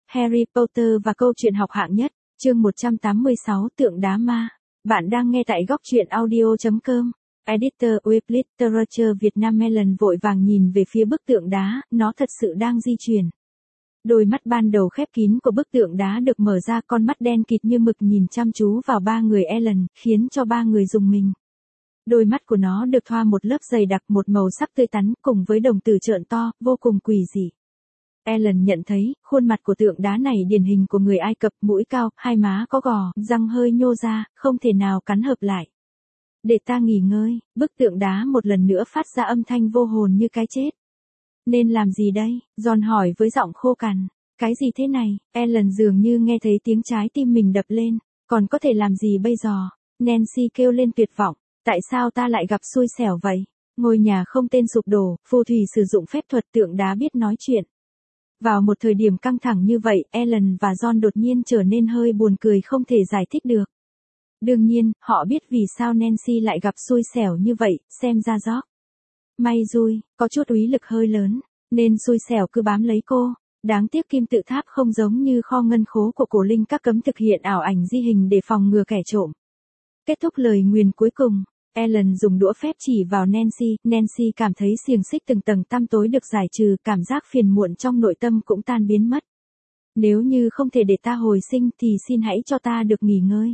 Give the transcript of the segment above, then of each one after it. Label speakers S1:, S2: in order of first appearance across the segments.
S1: Harry Potter và câu chuyện học hạng nhất, chương 186 tượng đá ma. Bạn đang nghe tại góc truyện audio.com. Editor Web Literature Việt Nam. Melon vội vàng nhìn về phía bức tượng đá, nó thật sự đang di chuyển. Đôi mắt ban đầu khép kín của bức tượng đá được mở ra, con mắt đen kịt như mực nhìn chăm chú vào ba người Ellen, khiến cho ba người rùng mình. Đôi mắt của nó được thoa một lớp dày đặc, một màu sắc tươi tắn, cùng với đồng tử trợn to, vô cùng quỷ dị. Ellen nhận thấy, khuôn mặt của tượng đá này điển hình của người Ai Cập, mũi cao, hai má có gò, răng hơi nhô ra, không thể nào cắn hợp lại. Để ta nghỉ ngơi, bức tượng đá một lần nữa phát ra âm thanh vô hồn như cái chết. Nên làm gì đây? John hỏi với giọng khô cằn. Cái gì thế này? Ellen dường như nghe thấy tiếng trái tim mình đập lên. Còn có thể làm gì bây giờ? Nancy kêu lên tuyệt vọng. Tại sao ta lại gặp xui xẻo vậy? Ngôi nhà không tên sụp đổ, phù thủy sử dụng phép thuật, tượng đá biết nói chuyện. Vào một thời điểm căng thẳng như vậy, Ellen và John đột nhiên trở nên hơi buồn cười không thể giải thích được. Đương nhiên, họ biết vì sao Nancy lại gặp xui xẻo như vậy, xem ra George may rui, có chút úy lực hơi lớn, nên xui xẻo cứ bám lấy cô. Đáng tiếc kim tự tháp không giống như kho ngân khố của cổ linh các cấm thực hiện ảo ảnh di hình để phòng ngừa kẻ trộm. Kết thúc lời nguyền cuối cùng, Ellen dùng đũa phép chỉ vào Nancy. Nancy cảm thấy xiềng xích từng tầng tăm tối được giải trừ, cảm giác phiền muộn trong nội tâm cũng tan biến mất. Nếu như không thể để ta hồi sinh thì xin hãy cho ta được nghỉ ngơi.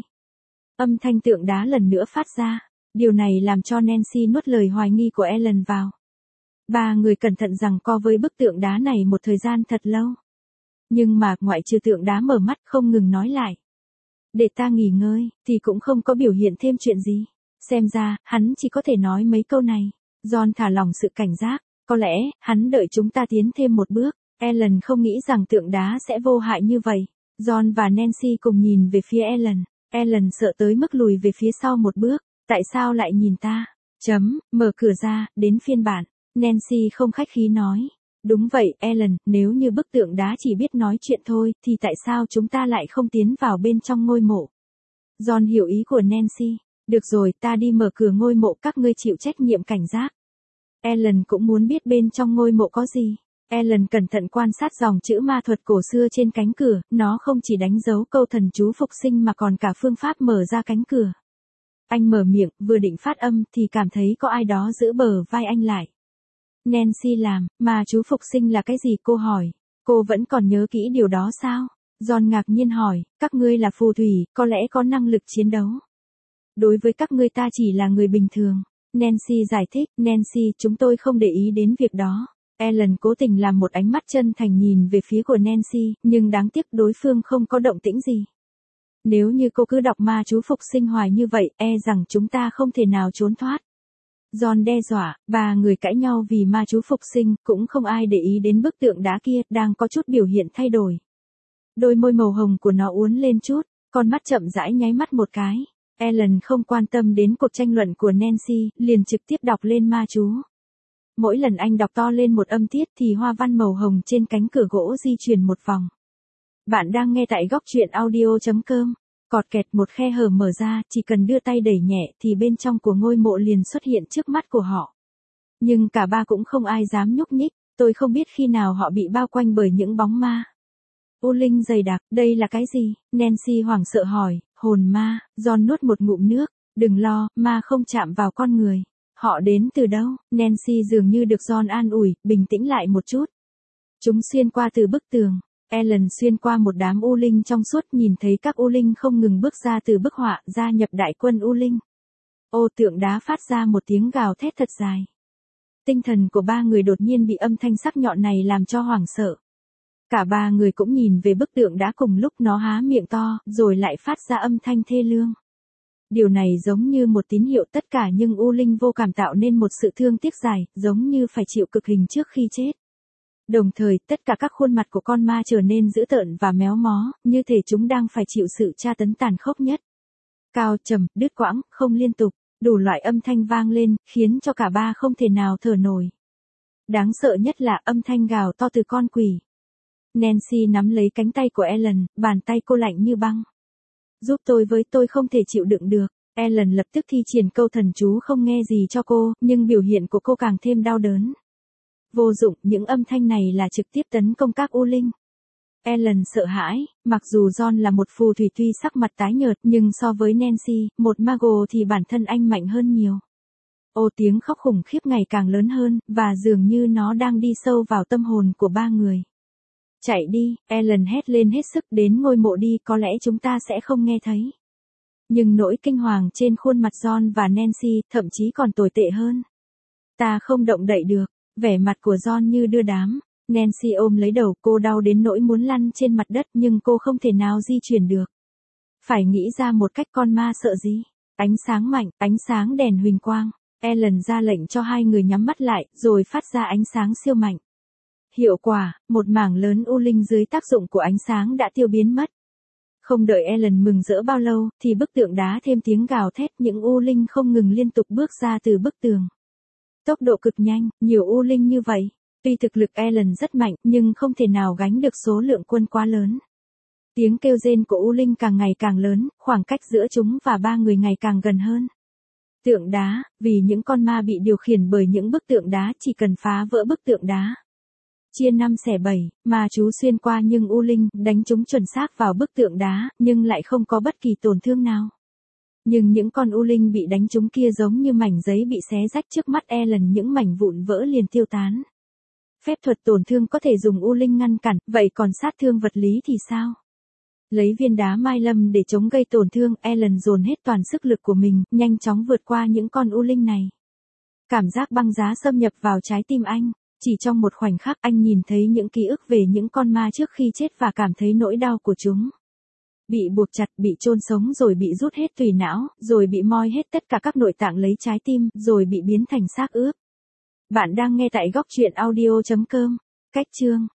S1: Âm thanh tượng đá lần nữa phát ra. Điều này làm cho Nancy nuốt lời hoài nghi của Ellen vào. Ba người cẩn thận giằng co với bức tượng đá này một thời gian thật lâu. Nhưng mà ngoại trừ tượng đá mở mắt không ngừng nói lại. Để ta nghỉ ngơi, thì cũng không có biểu hiện thêm chuyện gì. Xem ra, hắn chỉ có thể nói mấy câu này. John thả lỏng sự cảnh giác. Có lẽ, hắn đợi chúng ta tiến thêm một bước. Ellen không nghĩ rằng tượng đá sẽ vô hại như vậy. John và Nancy cùng nhìn về phía Ellen. Ellen sợ tới mức lùi về phía sau một bước. Tại sao lại nhìn ta? Mở cửa ra, đến phiên bản. Nancy không khách khí nói. Đúng vậy, Ellen, nếu như bức tượng đá chỉ biết nói chuyện thôi, thì tại sao chúng ta lại không tiến vào bên trong ngôi mộ? John hiểu ý của Nancy. Được rồi, ta đi mở cửa ngôi mộ, các ngươi chịu trách nhiệm cảnh giác. Ellen cũng muốn biết bên trong ngôi mộ có gì. Ellen cẩn thận quan sát dòng chữ ma thuật cổ xưa trên cánh cửa, nó không chỉ đánh dấu câu thần chú phục sinh mà còn cả phương pháp mở ra cánh cửa. Anh mở miệng, vừa định phát âm thì cảm thấy có ai đó giữ bờ vai anh lại. Nancy làm, mà chú phục sinh là cái gì? Cô hỏi. Cô vẫn còn nhớ kỹ điều đó sao? John ngạc nhiên hỏi, các ngươi là phù thủy, có lẽ có năng lực chiến đấu. Đối với các ngươi ta chỉ là người bình thường. Nancy giải thích, Nancy, chúng tôi không để ý đến việc đó. Ellen cố tình làm một ánh mắt chân thành nhìn về phía của Nancy, nhưng đáng tiếc đối phương không có động tĩnh gì. Nếu như cô cứ đọc ma chú phục sinh hoài như vậy, rằng chúng ta không thể nào trốn thoát. John đe dọa, ba người cãi nhau vì ma chú phục sinh, cũng không ai để ý đến bức tượng đá kia, đang có chút biểu hiện thay đổi. Đôi môi màu hồng của nó uốn lên chút, con mắt chậm rãi nháy mắt một cái. Ellen không quan tâm đến cuộc tranh luận của Nancy, liền trực tiếp đọc lên ma chú. Mỗi lần anh đọc to lên một âm tiết thì hoa văn màu hồng trên cánh cửa gỗ di chuyển một vòng. Bạn đang nghe tại góc truyện audio.com. Cọt kẹt, một khe hở mở ra, chỉ cần đưa tay đẩy nhẹ thì bên trong của ngôi mộ liền xuất hiện trước mắt của họ. Nhưng cả ba cũng không ai dám nhúc nhích, tôi không biết khi nào họ bị bao quanh bởi những bóng ma. U linh dày đặc, đây là cái gì? Nancy hoảng sợ hỏi, hồn ma. John nuốt một ngụm nước, đừng lo, ma không chạm vào con người. Họ đến từ đâu? Nancy dường như được John an ủi, bình tĩnh lại một chút. Chúng xuyên qua từ bức tường. Ellen xuyên qua một đám u linh trong suốt, nhìn thấy các u linh không ngừng bước ra từ bức họa, gia nhập đại quân u linh. Ô, tượng đá phát ra một tiếng gào thét thật dài. Tinh thần của ba người đột nhiên bị âm thanh sắc nhọn này làm cho hoảng sợ. Cả ba người cũng nhìn về bức tượng đá cùng lúc, nó há miệng to, rồi lại phát ra âm thanh thê lương. Điều này giống như một tín hiệu tất cả, nhưng u linh vô cảm tạo nên một sự thương tiếc dài, giống như phải chịu cực hình trước khi chết. Đồng thời, tất cả các khuôn mặt của con ma trở nên dữ tợn và méo mó, như thể chúng đang phải chịu sự tra tấn tàn khốc nhất. Cao, trầm, đứt quãng, không liên tục, đủ loại âm thanh vang lên, khiến cho cả ba không thể nào thở nổi. Đáng sợ nhất là âm thanh gào to từ con quỷ. Nancy nắm lấy cánh tay của Ellen, bàn tay cô lạnh như băng. Giúp tôi với, tôi không thể chịu đựng được. Ellen lập tức thi triển câu thần chú không nghe gì cho cô, nhưng biểu hiện của cô càng thêm đau đớn. Vô dụng, những âm thanh này là trực tiếp tấn công các u linh. Ellen sợ hãi, mặc dù John là một phù thủy tuy sắc mặt tái nhợt nhưng so với Nancy, một Mago thì bản thân anh mạnh hơn nhiều. Ô tiếng khóc khủng khiếp ngày càng lớn hơn, và dường như nó đang đi sâu vào tâm hồn của ba người. Chạy đi, Ellen hét lên hết sức, đến ngôi mộ đi, có lẽ chúng ta sẽ không nghe thấy. Nhưng nỗi kinh hoàng trên khuôn mặt John và Nancy thậm chí còn tồi tệ hơn. Ta không động đậy được, vẻ mặt của John như đưa đám. Nancy ôm lấy đầu, cô đau đến nỗi muốn lăn trên mặt đất nhưng cô không thể nào di chuyển được. Phải nghĩ ra một cách, con ma sợ gì? Ánh sáng mạnh, ánh sáng đèn huỳnh quang. Ellen ra lệnh cho hai người nhắm mắt lại, rồi phát ra ánh sáng siêu mạnh. Hiệu quả, một mảng lớn u linh dưới tác dụng của ánh sáng đã tiêu biến mất. Không đợi Ellen mừng rỡ bao lâu, thì bức tượng đá thêm tiếng gào thét, những u linh không ngừng liên tục bước ra từ bức tường. Tốc độ cực nhanh, nhiều u linh như vậy. Tuy thực lực Ellen rất mạnh, nhưng không thể nào gánh được số lượng quân quá lớn. Tiếng kêu rên của u linh càng ngày càng lớn, khoảng cách giữa chúng và ba người ngày càng gần hơn. Tượng đá, vì những con ma bị điều khiển bởi những bức tượng đá chỉ cần phá vỡ bức tượng đá. Chia 5 xẻ 7, mà chú xuyên qua nhưng u linh đánh chúng chuẩn xác vào bức tượng đá, nhưng lại không có bất kỳ tổn thương nào. Nhưng những con u linh bị đánh chúng kia giống như mảnh giấy bị xé rách trước mắt Ellen, những mảnh vụn vỡ liền tiêu tán. Phép thuật tổn thương có thể dùng u linh ngăn cản, vậy còn sát thương vật lý thì sao? Lấy viên đá mai lâm để chống gây tổn thương, Ellen dồn hết toàn sức lực của mình, nhanh chóng vượt qua những con u linh này. Cảm giác băng giá xâm nhập vào trái tim anh. Chỉ trong một khoảnh khắc anh nhìn thấy những ký ức về những con ma trước khi chết và cảm thấy nỗi đau của chúng. Bị buộc chặt, bị chôn sống, rồi bị rút hết tủy não, rồi bị moi hết tất cả các nội tạng lấy trái tim, rồi bị biến thành xác ướp. Bạn đang nghe tại góc truyện audio.com. Cách chương